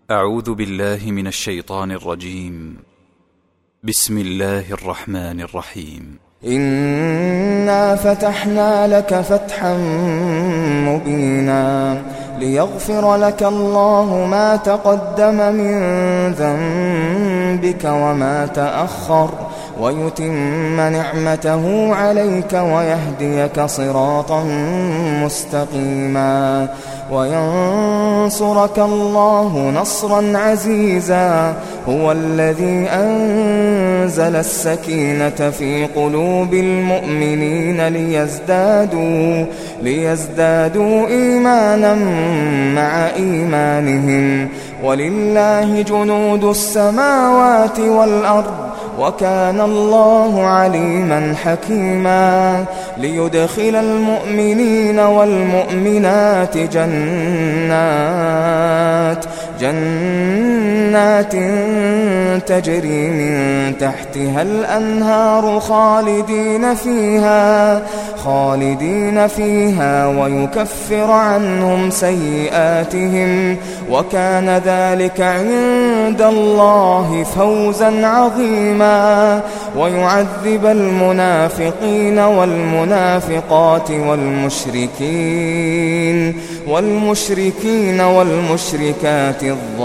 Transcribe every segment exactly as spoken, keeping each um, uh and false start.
أعوذ بالله من الشيطان الرجيم. بسم الله الرحمن الرحيم. إنا فتحنا لك فتحا مبينا ليغفر لك الله ما تقدم من ذنبك وما تأخر ويتم نعمته عليك ويهديك صراطا مستقيما وينصرك الله نصرا عزيزا. هو الذي أنزل السكينة في قلوب المؤمنين ليزدادوا, ليزدادوا إيمانا مع إيمانهم ولله جنود السماوات والأرض وكان الله عليما حكيما. ليدخل المؤمنين والمؤمنات جنات جنات تجري من تحتها الأنهار خالدين فيها خالدين فيها ويكفر عنهم سيئاتهم وكان ذلك عند الله فوزا عظيما. ويعذب المنافقين والمنافقات والمشركين والمشركين والمشركات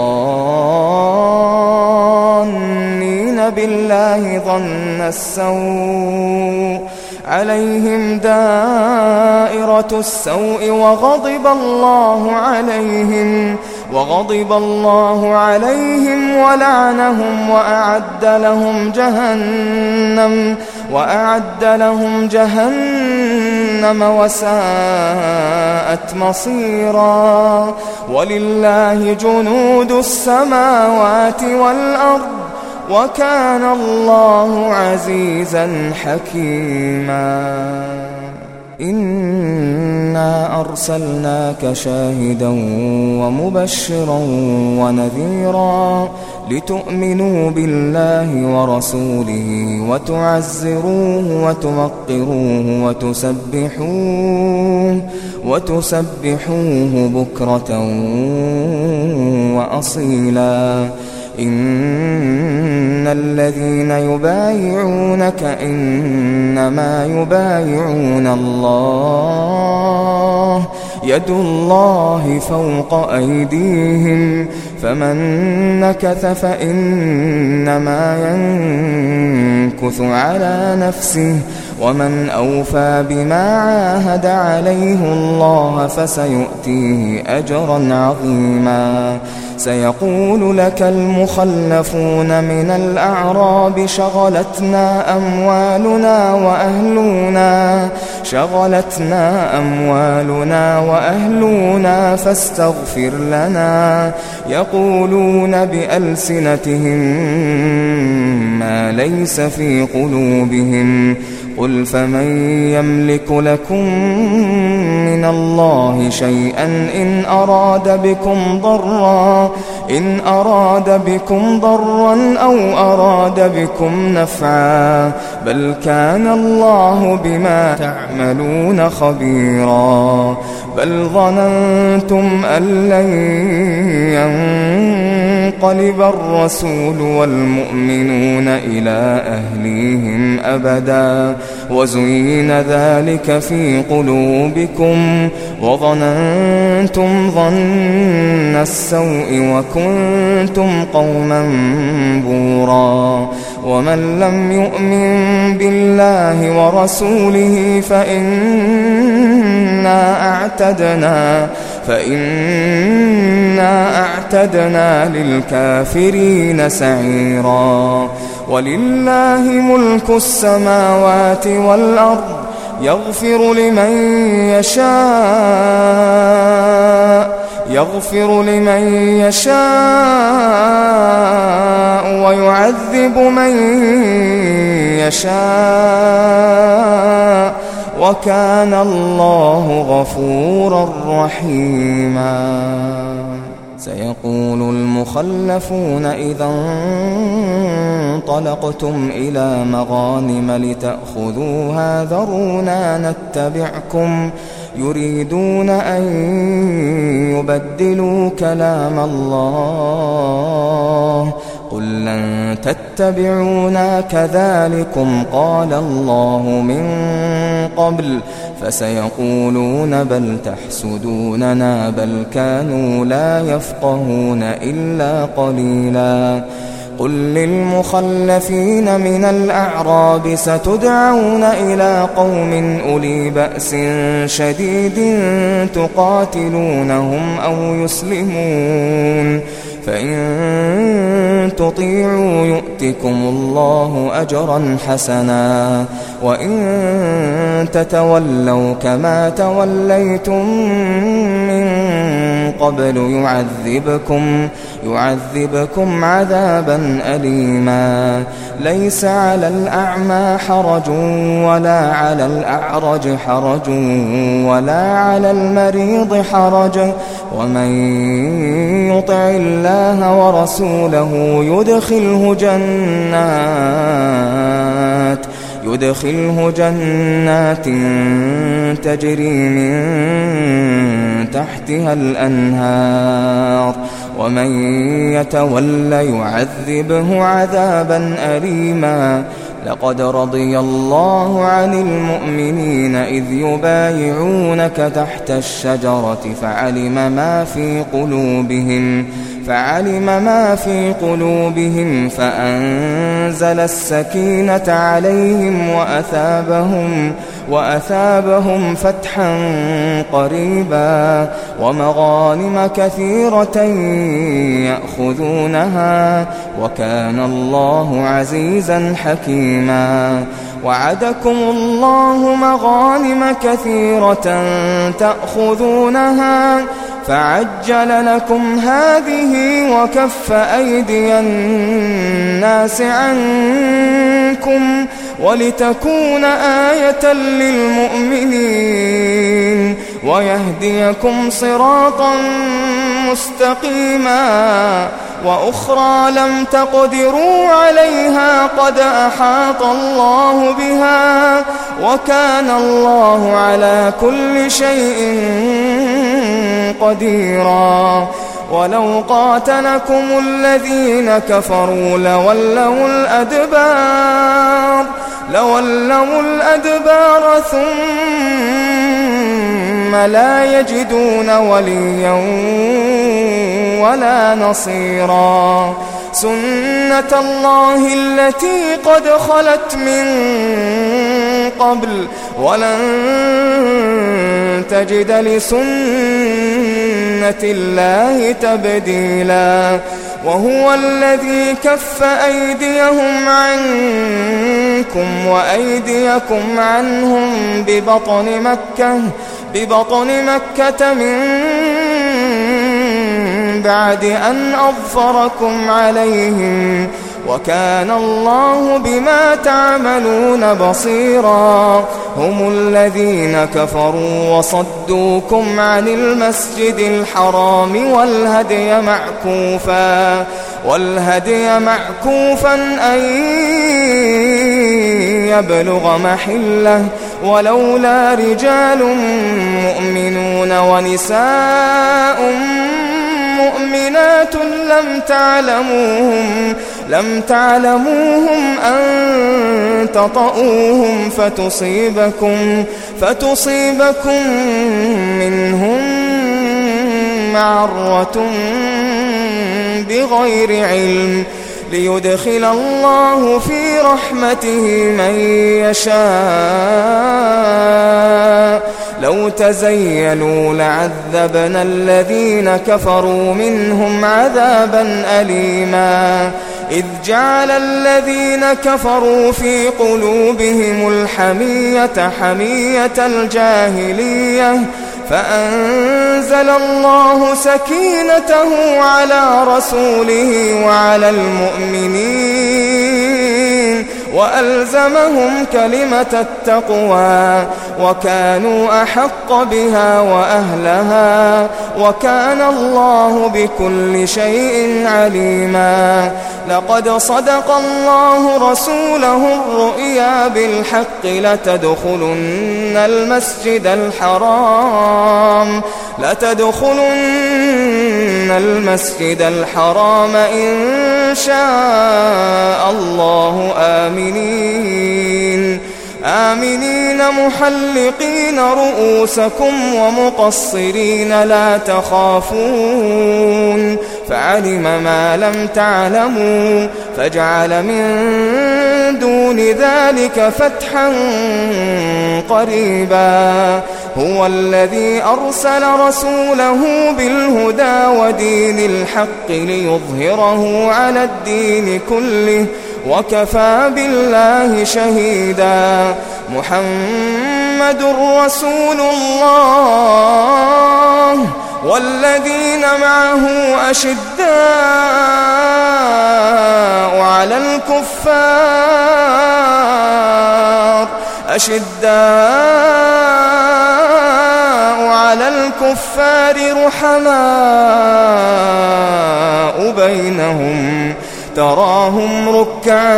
الظانين بالله ظن السوء عليهم دائرة السوء وغضب الله عليهم وغضب الله عليهم ولعنهم وأعد لهم جهنم وأعد لهم جهنم وساءت مصيرا. ولله جنود السماوات والأرض وكان الله عزيزا حكيما. إنا أرسلناك شاهدا ومبشرا ونذيرا لتؤمنوا بالله ورسوله وتعزروه وتوقروه وتسبحوه وتسبحوه بكرة وأصيلا. إن الذين يبايعونك إنما يبايعون الله يد الله فوق أيديهم فمن نكث فإنما ينكث على نفسه ومن أوفى بما عاهد عليه الله فسيؤتيه أجرا عظيما. سيقول لك المخلفون من الأعراب شغلتنا أموالنا وأهلنا شغلتنا أموالنا وأهلنا فاستغفر لنا يقولون بألسنتهم ما ليس في قلوبهم قل فمن يملك لكم من الله شيئا إن أراد بكم ضرا إن أراد بكم ضرا أو أراد بكم نفعا بل كان الله بما تعملون خبيرا. بل ظننتم أن لن ينقلب الرسول والمؤمنون إلى أهليهم أبدا وزين ذلك في قلوبكم وظننتم ظن السوء وكنتم قوما بورا. ومن لم يؤمن بالله ورسوله فإنا أعتدنا فإنا أعتدنا للكافرين سعيرا. ولله ملك السماوات والأرض يغفر لمن يشاء يغفر لمن يشاء ويعذب من يشاء وكان الله غفورا رحيما. سيقول المخلفون إذا انطلقتم إلى مغانم لتأخذوها ذرونا نتبعكم يريدون أن يبدلوا كلام الله قل لن تتبعونا كذلكم قال الله من قبل فسيقولون بل تحسدوننا بل كانوا لا يفقهون إلا قليلا قل للمخلفين من الأعراب ستدعون إلى قوم أولي بأس شديد تقاتلونهم أو يسلمون فإن تطيعوا يؤتكم الله أجرا حسنا وإن تتولوا كما توليتم من قبل يعذبكم يعذبكم عذابا أليما ليس على الأعمى حرج ولا على الأعرج حرج ولا على المريض حرج ومن يطع الله ورسوله يدخله جنات يدخله جنات تجري من تحتها الأنهار ومن يتول يعذبه عذابا أليما لقد رضي الله عن المؤمنين إذ يبايعونك تحت الشجرة فعلم ما في قلوبهم فعلم ما في قلوبهم فأنزل السكينة عليهم وأثابهم وأثابهم فتحا قريبا ومغانم كثيرة يأخذونها وكان الله عزيزا حكيما وعدكم الله مغانم كثيرة تأخذونها فعجل لكم هذه وكف أيدي الناس عنكم ولتكون آية للمؤمنين ويهديكم صراطا مستقيما وأخرى لم تقدروا عليها قد أحاط الله بها وكان الله على كل شيء قديرا ولو قاتلكم الذين كفروا لولوا الأدبار لولوا الأدبار ثم لا يجدون وليا ولا نصيرا سنة الله التي قد خلت من قبل ولن تجد لسنة الله تبديلا وهو الذي كف أيديهم عنكم وأيديكم عنهم ببطن مكة ببطن مكة من بعد أن أظفركم عليهم وكان الله بما تعملون بصيرا هم الذين كفروا وصدوكم عن المسجد الحرام والهدي معكوفا والهدي معكوفا أن يبلغ محله ولولا رجال مؤمنون ونساء مؤمنات لم تعلموهم لم تعلموهم أن تطؤوهم فتصيبكم فتصيبكم منهم معرة بغير علم ليدخل الله في رحمته من يشاء لو تزيلوا لعذبنا الذين كفروا منهم عذابا أليما إذ جعل الذين كفروا في قلوبهم الحمية حمية الجاهلية فأنزل الله سكينته على رسوله وعلى المؤمنين وألزمهم كلمة التقوى وكانوا أحق بها وأهلها وكان الله بكل شيء عليما. لقد صدق الله رسوله الرؤيا بالحق لتدخلن المسجد الحرام لتدخلن المسجد الحرام إن شاء الله آمنين آمنين محلقين رؤوسكم ومقصرين لا تخافون فعلم ما لم تعلموا فجعل من دون ذلك فتحا قريبا. هو الذي أرسل رسوله بالهدى ودين الحق ليظهره على الدين كله وكفى بالله شهيدا. محمد رسول الله والذين معه أشداء على الكفار أشداء على الكفار رحماء بينهم تراهم ركعا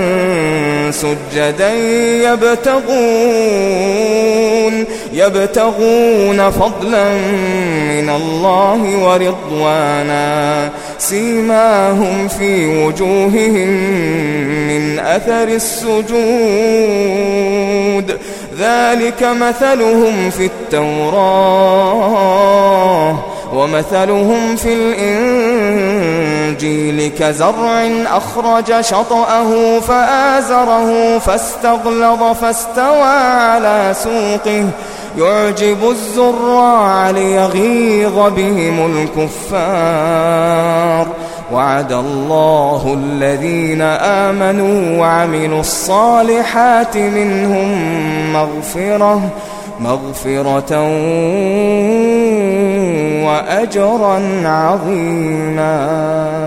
سجدا يبتغون يبتغون فضلا من الله ورضوانا سيماهم في وجوههم من أثر السجود ذلك مثلهم في التوراة ومثلهم في الإنجيل كزرع أخرج شطأه فآزره فاستغلظ فاستوى على سوقه يعجب الزراع ليغيظ بهم الكفار. وعد الله الذين آمنوا وعملوا الصالحات منهم مغفرة مغفرة وأجرا عظيما.